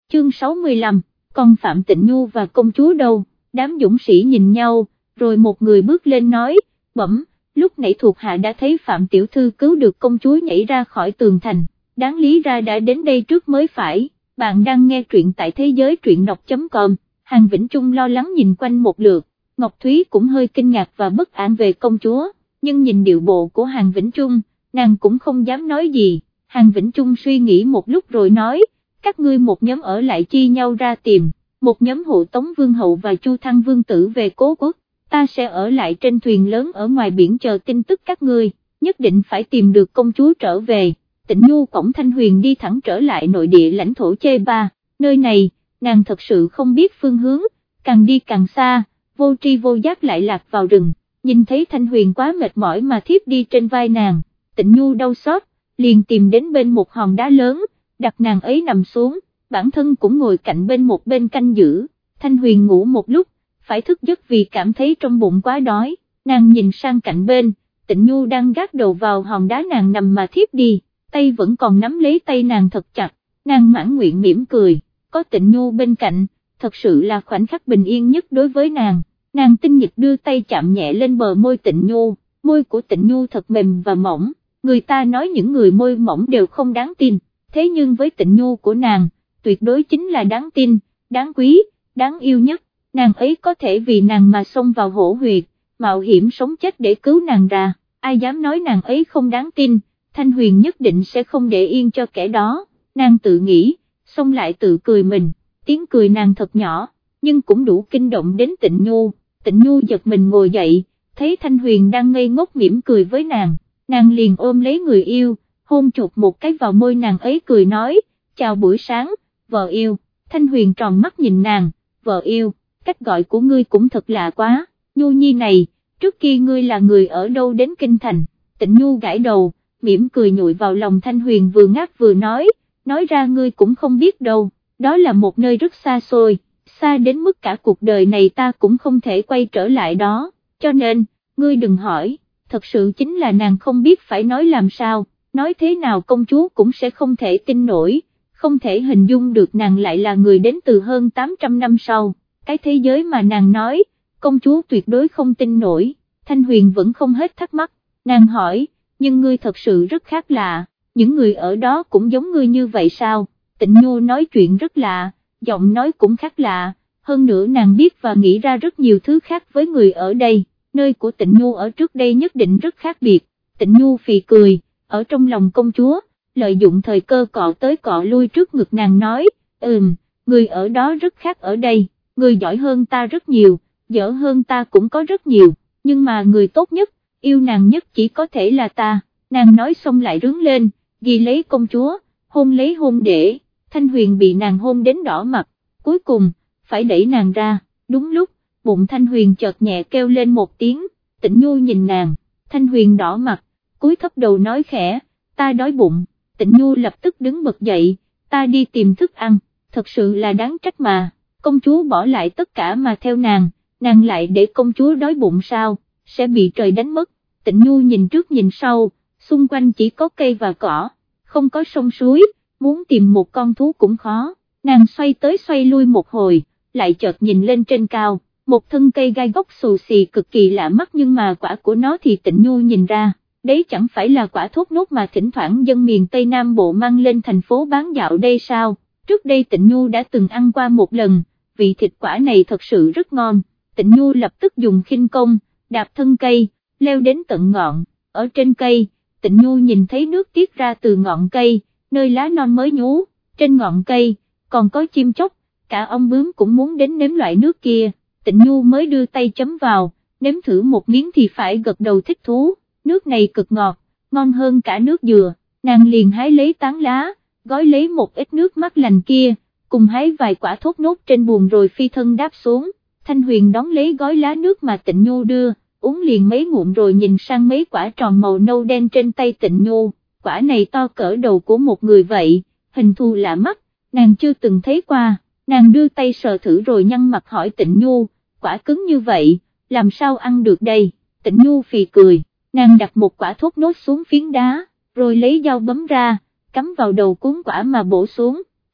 chương 65, còn Phạm Tịnh Nhu và công chúa đâu? Đám dũng sĩ nhìn nhau, rồi một người bước lên nói, bẩm, lúc nãy thuộc hạ đã thấy Phạm tiểu thư cứu được công chúa nhảy ra khỏi tường thành, đáng lý ra đã đến đây trước mới phải. Bạn đang nghe truyện tại thế giới truyện đọc.com. Hàn Vĩnh Trung lo lắng nhìn quanh một lượt, Ngọc Thúy cũng hơi kinh ngạc và bất an về công chúa, nhưng nhìn điệu bộ của Hàn Vĩnh Trung, nàng cũng không dám nói gì. Hàn Vĩnh Trung suy nghĩ một lúc rồi nói, các ngươi một nhóm ở lại chia nhau ra tìm, một nhóm hộ tống vương hậu và Chu Thăng vương tử về Cố Quốc, ta sẽ ở lại trên thuyền lớn ở ngoài biển chờ tin tức các ngươi, nhất định phải tìm được công chúa trở về. Tịnh Nhu cõng Thanh Huyền đi thẳng trở lại nội địa lãnh thổ Chê Ba, nơi này, nàng thật sự không biết phương hướng, càng đi càng xa, vô tri vô giác lại lạc vào rừng, nhìn thấy Thanh Huyền quá mệt mỏi mà thiếp đi trên vai nàng, Tịnh Nhu đau xót, liền tìm đến bên một hòn đá lớn, đặt nàng ấy nằm xuống, bản thân cũng ngồi cạnh bên một bên canh giữ. Thanh Huyền ngủ một lúc, phải thức giấc vì cảm thấy trong bụng quá đói, nàng nhìn sang cạnh bên, Tịnh Nhu đang gác đầu vào hòn đá nàng nằm mà thiếp đi, tay vẫn còn nắm lấy tay nàng thật chặt, nàng mãn nguyện mỉm cười, có Tịnh Nhu bên cạnh, thật sự là khoảnh khắc bình yên nhất đối với nàng. Nàng tinh nghịch đưa tay chạm nhẹ lên bờ môi Tịnh Nhu, môi của Tịnh Nhu thật mềm và mỏng, người ta nói những người môi mỏng đều không đáng tin, thế nhưng với Tịnh Nhu của nàng, tuyệt đối chính là đáng tin, đáng quý, đáng yêu nhất, nàng ấy có thể vì nàng mà xông vào hổ huyệt, mạo hiểm sống chết để cứu nàng ra, ai dám nói nàng ấy không đáng tin, Thanh Huyền nhất định sẽ không để yên cho kẻ đó, nàng tự nghĩ, xong lại tự cười mình, tiếng cười nàng thật nhỏ, nhưng cũng đủ kinh động đến Tịnh Nhu. Tịnh Nhu giật mình ngồi dậy, thấy Thanh Huyền đang ngây ngốc mỉm cười với nàng liền ôm lấy người yêu, hôn chụp một cái vào môi nàng ấy cười nói, chào buổi sáng, vợ yêu. Thanh Huyền tròn mắt nhìn nàng, vợ yêu, cách gọi của ngươi cũng thật lạ quá, Nhu nhi này, trước kia ngươi là người ở đâu đến Kinh Thành? Tịnh Nhu gãi đầu, mỉm cười nhụi vào lòng Thanh Huyền vừa ngáp vừa nói ra ngươi cũng không biết đâu, đó là một nơi rất xa xôi, xa đến mức cả cuộc đời này ta cũng không thể quay trở lại đó, cho nên, ngươi đừng hỏi, thật sự chính là nàng không biết phải nói làm sao, nói thế nào công chúa cũng sẽ không thể tin nổi, không thể hình dung được nàng lại là người đến từ hơn 800 năm sau, cái thế giới mà nàng nói, công chúa tuyệt đối không tin nổi. Thanh Huyền vẫn không hết thắc mắc, nàng hỏi, nhưng ngươi thật sự rất khác lạ, những người ở đó cũng giống ngươi như vậy sao? Tịnh Nhu nói chuyện rất lạ, giọng nói cũng khác lạ, hơn nữa nàng biết và nghĩ ra rất nhiều thứ khác với người ở đây, nơi của Tịnh Nhu ở trước đây nhất định rất khác biệt. Tịnh Nhu phì cười, ở trong lòng công chúa, lợi dụng thời cơ cọ tới cọ lui trước ngực nàng nói, người ở đó rất khác ở đây, người giỏi hơn ta rất nhiều, dở hơn ta cũng có rất nhiều, nhưng mà người tốt nhất, yêu nàng nhất chỉ có thể là ta. Nàng nói xong lại rướn lên, ghi lấy công chúa, hôn lấy hôn để, Thanh Huyền bị nàng hôn đến đỏ mặt, cuối cùng, phải đẩy nàng ra, đúng lúc, bụng Thanh Huyền chợt nhẹ kêu lên một tiếng, Tịnh Nhu nhìn nàng, Thanh Huyền đỏ mặt, cúi thấp đầu nói khẽ, ta đói bụng. Tịnh Nhu lập tức đứng bật dậy, ta đi tìm thức ăn, thật sự là đáng trách mà, công chúa bỏ lại tất cả mà theo nàng lại để công chúa đói bụng sao, sẽ bị trời đánh mất. Tịnh Nhu nhìn trước nhìn sau, xung quanh chỉ có cây và cỏ, không có sông suối, muốn tìm một con thú cũng khó, nàng xoay tới xoay lui một hồi, lại chợt nhìn lên trên cao, một thân cây gai góc xù xì cực kỳ lạ mắt nhưng mà quả của nó thì Tịnh Nhu nhìn ra, đấy chẳng phải là quả thốt nốt mà thỉnh thoảng dân miền Tây Nam Bộ mang lên thành phố bán dạo đây sao, trước đây Tịnh Nhu đã từng ăn qua một lần, vị thịt quả này thật sự rất ngon, Tịnh Nhu lập tức dùng khinh công, đạp thân cây, leo đến tận ngọn, ở trên cây, Tịnh Nhu nhìn thấy nước tiết ra từ ngọn cây, nơi lá non mới nhú, trên ngọn cây, còn có chim chóc, cả ong bướm cũng muốn đến nếm loại nước kia, Tịnh Nhu mới đưa tay chấm vào, nếm thử một miếng thì phải gật đầu thích thú, nước này cực ngọt, ngon hơn cả nước dừa, nàng liền hái lấy tán lá, gói lấy một ít nước mát lành kia, cùng hái vài quả thốt nốt trên buồm rồi phi thân đáp xuống, Thanh Huyền đón lấy gói lá nước mà Tịnh Nhu đưa, uống liền mấy ngụm rồi nhìn sang mấy quả tròn màu nâu đen trên tay Tịnh Nhu, quả này to cỡ đầu của một người vậy, hình thù lạ mắt, nàng chưa từng thấy qua, nàng đưa tay sờ thử rồi nhăn mặt hỏi Tịnh Nhu, quả cứng như vậy, làm sao ăn được đây? Tịnh Nhu phì cười, nàng đặt một quả thốt nốt xuống phiến đá, rồi lấy dao bấm ra, cắm vào đầu cuốn quả mà bổ xuống,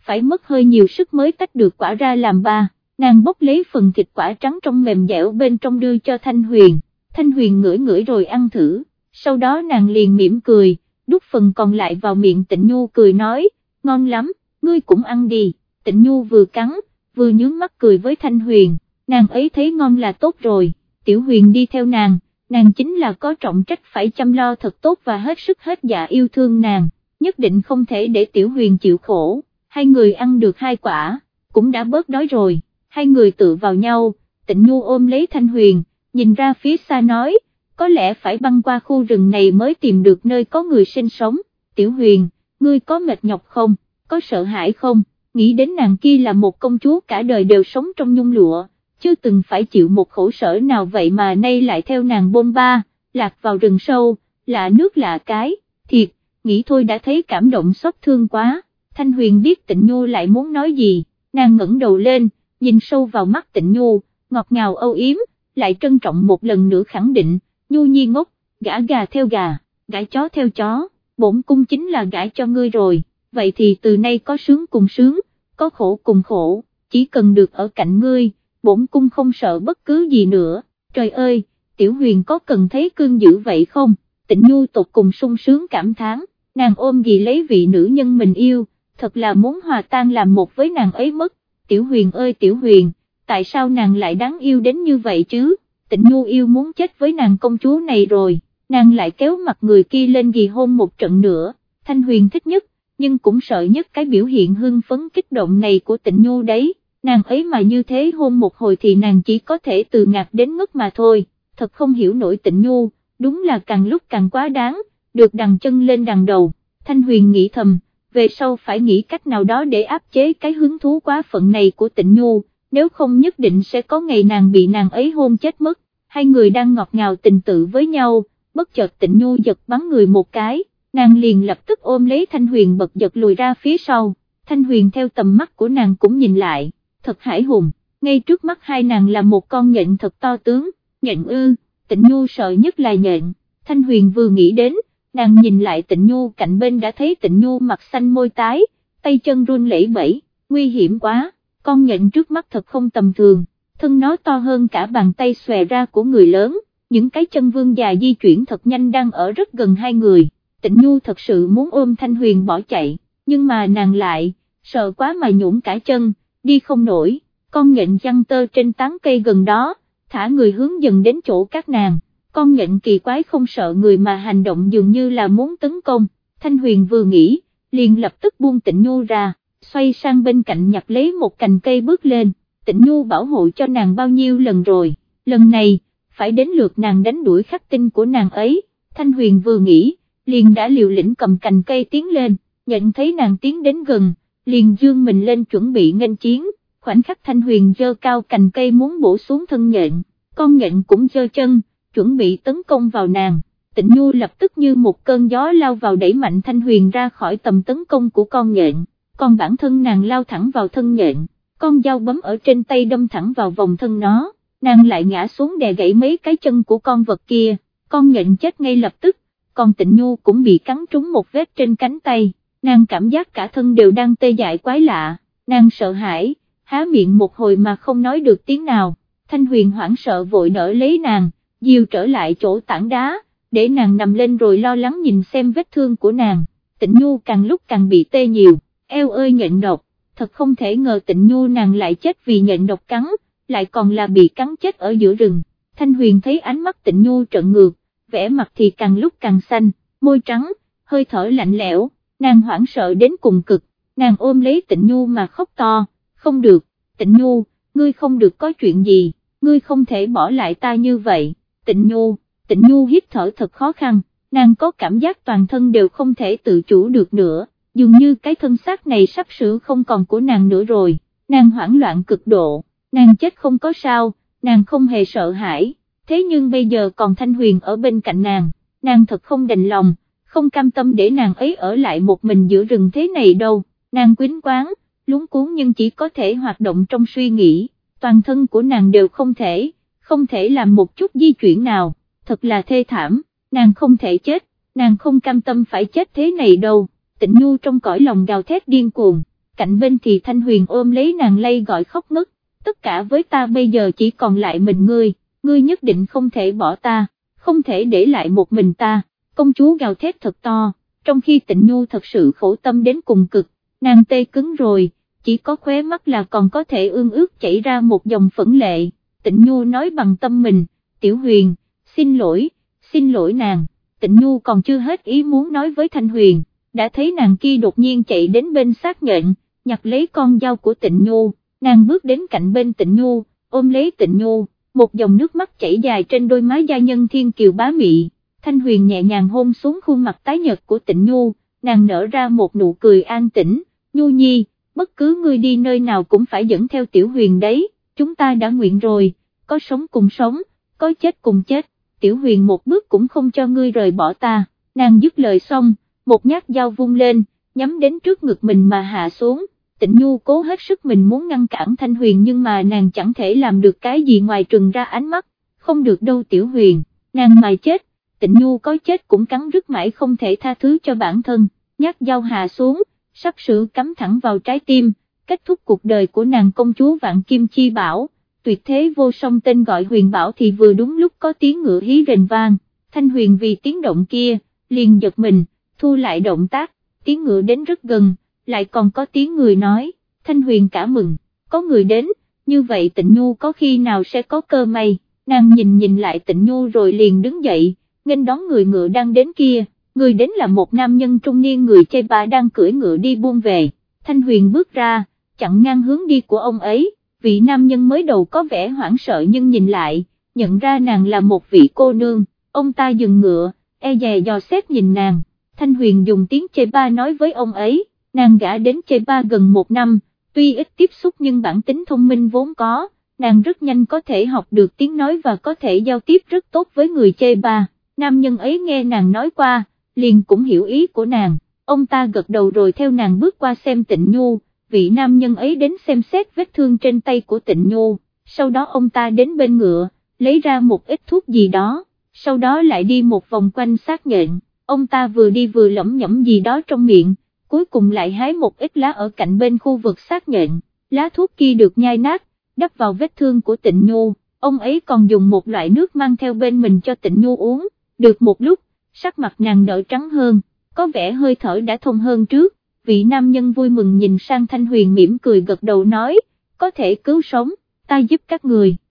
phải mất hơi nhiều sức mới tách được quả ra làm ba. Nàng bốc lấy phần thịt quả trắng trong mềm dẻo bên trong đưa cho Thanh Huyền. Thanh Huyền ngửi ngửi rồi ăn thử, sau đó nàng liền mỉm cười, đút phần còn lại vào miệng Tịnh Nhu cười nói, ngon lắm, ngươi cũng ăn đi. Tịnh Nhu vừa cắn, vừa nhướng mắt cười với Thanh Huyền, nàng ấy thấy ngon là tốt rồi. Tiểu Huyền đi theo nàng chính là có trọng trách phải chăm lo thật tốt và hết sức hết dạ yêu thương nàng, nhất định không thể để Tiểu Huyền chịu khổ. Hai người ăn được 2 quả, cũng đã bớt đói rồi, hai người tựa vào nhau, Tịnh Nhu ôm lấy Thanh Huyền, nhìn ra phía xa nói, có lẽ phải băng qua khu rừng này mới tìm được nơi có người sinh sống. Tiểu Huyền, ngươi có mệt nhọc không, có sợ hãi không? Nghĩ đến nàng kia là một công chúa cả đời đều sống trong nhung lụa, chưa từng phải chịu một khổ sở nào vậy mà nay lại theo nàng bôn ba, lạc vào rừng sâu, lạ nước lạ cái, thiệt, nghĩ thôi đã thấy cảm động xót thương quá. Thanh Huyền biết Tịnh Nhu lại muốn nói gì, nàng ngẩng đầu lên, nhìn sâu vào mắt Tịnh Nhu, ngọt ngào âu yếm, lại trân trọng một lần nữa khẳng định, Nhu nhi ngốc, gả gà theo gà, gả chó theo chó, bổn cung chính là gả cho ngươi rồi, vậy thì từ nay có sướng cùng sướng, có khổ cùng khổ, chỉ cần được ở cạnh ngươi, bổn cung không sợ bất cứ gì nữa. Trời ơi, Tiểu Huyền có cần thấy cương dữ vậy không? Tịnh Nhu tột cùng sung sướng cảm thán, nàng ôm gì lấy vị nữ nhân mình yêu, thật là muốn hòa tan làm một với nàng ấy mất. Tiểu Huyền ơi Tiểu Huyền, tại sao nàng lại đáng yêu đến như vậy chứ? Tịnh Nhu yêu muốn chết với nàng công chúa này rồi, nàng lại kéo mặt người kia lên ghi hôn một trận nữa. Thanh Huyền thích nhất, nhưng cũng sợ nhất cái biểu hiện hưng phấn kích động này của Tịnh Nhu đấy, nàng ấy mà như thế hôn một hồi thì nàng chỉ có thể từ ngạc đến ngất mà thôi, thật không hiểu nổi Tịnh Nhu, đúng là càng lúc càng quá đáng, được đằng chân lên đằng đầu. Thanh Huyền nghĩ thầm, về sau phải nghĩ cách nào đó để áp chế cái hứng thú quá phận này của Tịnh Nhu, nếu không nhất định sẽ có ngày nàng bị nàng ấy hôn chết mất. Hai người đang ngọt ngào tình tự với nhau, bất chợt Tịnh Nhu giật bắn người một cái, nàng liền lập tức ôm lấy Thanh Huyền bật giật lùi ra phía sau. Thanh Huyền theo tầm mắt của nàng cũng nhìn lại, thật hãi hùng, ngay trước mắt hai nàng là một con nhện thật to tướng. Nhện ư? Tịnh Nhu sợ nhất là nhện. Thanh Huyền vừa nghĩ đến, nàng nhìn lại Tịnh Nhu cạnh bên đã thấy Tịnh Nhu mặt xanh môi tái, tay chân run lẩy bẩy, nguy hiểm quá, con nhện trước mắt thật không tầm thường, thân nó to hơn cả bàn tay xòe ra của người lớn, những cái chân vương già di chuyển thật nhanh đang ở rất gần hai người. Tịnh Nhu thật sự muốn ôm Thanh Huyền bỏ chạy, nhưng mà nàng lại, sợ quá mà nhũn cả chân, đi không nổi. Con nhện giăng tơ trên tán cây gần đó, thả người hướng dần đến chỗ các nàng. Con nhện kỳ quái không sợ người mà hành động dường như là muốn tấn công. Thanh Huyền vừa nghĩ, liền lập tức buông Tịnh Nhu ra, xoay sang bên cạnh nhặt lấy một cành cây bước lên. Tịnh Nhu bảo hộ cho nàng bao nhiêu lần rồi, lần này, phải đến lượt nàng đánh đuổi khắc tinh của nàng ấy. Thanh Huyền vừa nghĩ, liền đã liều lĩnh cầm cành cây tiến lên, nhận thấy nàng tiến đến gần, liền dương mình lên chuẩn bị nghênh chiến. Khoảnh khắc Thanh Huyền giơ cao cành cây muốn bổ xuống thân nhện, con nhện cũng giơ chân, chuẩn bị tấn công vào nàng. Tịnh Nhu lập tức như một cơn gió lao vào đẩy mạnh Thanh Huyền ra khỏi tầm tấn công của con nhện, còn bản thân nàng lao thẳng vào thân nhện, con dao bấm ở trên tay đâm thẳng vào vòng thân nó, nàng lại ngã xuống đè gãy mấy cái chân của con vật kia, con nhện chết ngay lập tức, còn Tịnh Nhu cũng bị cắn trúng một vết trên cánh tay, nàng cảm giác cả thân đều đang tê dại quái lạ, nàng sợ hãi, há miệng một hồi mà không nói được tiếng nào. Thanh Huyền hoảng sợ vội đỡ lấy nàng, dìu trở lại chỗ tảng đá, để nàng nằm lên rồi lo lắng nhìn xem vết thương của nàng. Tịnh Nhu càng lúc càng bị tê nhiều, eo ơi nhện độc, thật không thể ngờ Tịnh Nhu nàng lại chết vì nhện độc cắn, lại còn là bị cắn chết ở giữa rừng. Thanh Huyền thấy ánh mắt Tịnh Nhu trợn ngược, vẻ mặt thì càng lúc càng xanh, môi trắng, hơi thở lạnh lẽo, nàng hoảng sợ đến cùng cực, nàng ôm lấy Tịnh Nhu mà khóc to, không được, Tịnh Nhu, ngươi không được có chuyện gì, ngươi không thể bỏ lại ta như vậy. Tịnh Nhu hít thở thật khó khăn, nàng có cảm giác toàn thân đều không thể tự chủ được nữa, dường như cái thân xác này sắp sửa không còn của nàng nữa rồi, nàng hoảng loạn cực độ, nàng chết không có sao, nàng không hề sợ hãi, thế nhưng bây giờ còn Thanh Huyền ở bên cạnh nàng thật không đành lòng, không cam tâm để nàng ấy ở lại một mình giữa rừng thế này đâu, nàng quýnh quáng, luống cuống nhưng chỉ có thể hoạt động trong suy nghĩ, toàn thân của nàng đều không thể làm một chút di chuyển nào, thật là thê thảm, nàng không thể chết, nàng không cam tâm phải chết thế này đâu. Tịnh Nhu trong cõi lòng gào thét điên cuồng, cạnh bên thì Thanh Huyền ôm lấy nàng lay gọi khóc ngất, tất cả với ta bây giờ chỉ còn lại mình ngươi nhất định không thể bỏ ta, không thể để lại một mình ta, công chúa gào thét thật to, trong khi Tịnh Nhu thật sự khổ tâm đến cùng cực, nàng tê cứng rồi, chỉ có khóe mắt là còn có thể ương ướt chảy ra một dòng phẫn lệ. Tịnh Nhu nói bằng tâm mình, Tiểu Huyền, xin lỗi nàng. Tịnh Nhu còn chưa hết ý muốn nói với Thanh Huyền, đã thấy nàng kia đột nhiên chạy đến bên xác nhện, nhặt lấy con dao của Tịnh Nhu, nàng bước đến cạnh bên Tịnh Nhu, ôm lấy Tịnh Nhu, một dòng nước mắt chảy dài trên đôi má gia nhân thiên kiều bá mị. Thanh Huyền nhẹ nhàng hôn xuống khuôn mặt tái nhợt của Tịnh Nhu, nàng nở ra một nụ cười an tĩnh, Nhu nhi, bất cứ ngươi đi nơi nào cũng phải dẫn theo Tiểu Huyền đấy, chúng ta đã nguyện rồi, có sống cùng sống, có chết cùng chết, Tiểu Huyền một bước cũng không cho ngươi rời bỏ ta. Nàng dứt lời xong, một nhát dao vung lên, nhắm đến trước ngực mình mà hạ xuống. Tịnh Nhu cố hết sức mình muốn ngăn cản Thanh Huyền nhưng mà nàng chẳng thể làm được cái gì ngoài trừng ra ánh mắt, không được đâu Tiểu Huyền, nàng mày chết. Tịnh Nhu có chết cũng cắn rứt mãi không thể tha thứ cho bản thân, nhát dao hạ xuống, sắp sửa cắm thẳng vào trái tim, kết thúc cuộc đời của nàng công chúa Vạn Kim Chi Bảo. Tuyệt thế vô song tên gọi Huyền Bảo thì vừa đúng lúc có tiếng ngựa hí rền vang, Thanh Huyền vì tiếng động kia, liền giật mình, thu lại động tác, tiếng ngựa đến rất gần, lại còn có tiếng người nói, Thanh Huyền cả mừng, có người đến, như vậy Tịnh Nhu có khi nào sẽ có cơ may, nàng nhìn lại Tịnh Nhu rồi liền đứng dậy, nghênh đón người ngựa đang đến kia, người đến là một nam nhân trung niên người chê bà đang cưỡi ngựa đi buôn về, Thanh Huyền bước ra, chặn ngang hướng đi của ông ấy. Vị nam nhân mới đầu có vẻ hoảng sợ nhưng nhìn lại, nhận ra nàng là một vị cô nương, ông ta dừng ngựa, e dè dò xét nhìn nàng, Thanh Huyền dùng tiếng chê ba nói với ông ấy, nàng gả đến chê ba gần 1 năm, tuy ít tiếp xúc nhưng bản tính thông minh vốn có, nàng rất nhanh có thể học được tiếng nói và có thể giao tiếp rất tốt với người chê ba, nam nhân ấy nghe nàng nói qua, liền cũng hiểu ý của nàng, ông ta gật đầu rồi theo nàng bước qua xem Tịnh Nhu. Vị nam nhân ấy đến xem xét vết thương trên tay của Tịnh Nhu, sau đó ông ta đến bên ngựa, lấy ra một ít thuốc gì đó, sau đó lại đi một vòng quanh xác nhện, ông ta vừa đi vừa lẩm nhẩm gì đó trong miệng, cuối cùng lại hái một ít lá ở cạnh bên khu vực xác nhện, lá thuốc kia được nhai nát, đắp vào vết thương của Tịnh Nhu, ông ấy còn dùng một loại nước mang theo bên mình cho Tịnh Nhu uống, được một lúc, sắc mặt nàng đỡ trắng hơn, có vẻ hơi thở đã thông hơn trước. Vị nam nhân vui mừng nhìn sang Thanh Huyền mỉm cười gật đầu nói, có thể cứu sống, ta giúp các người.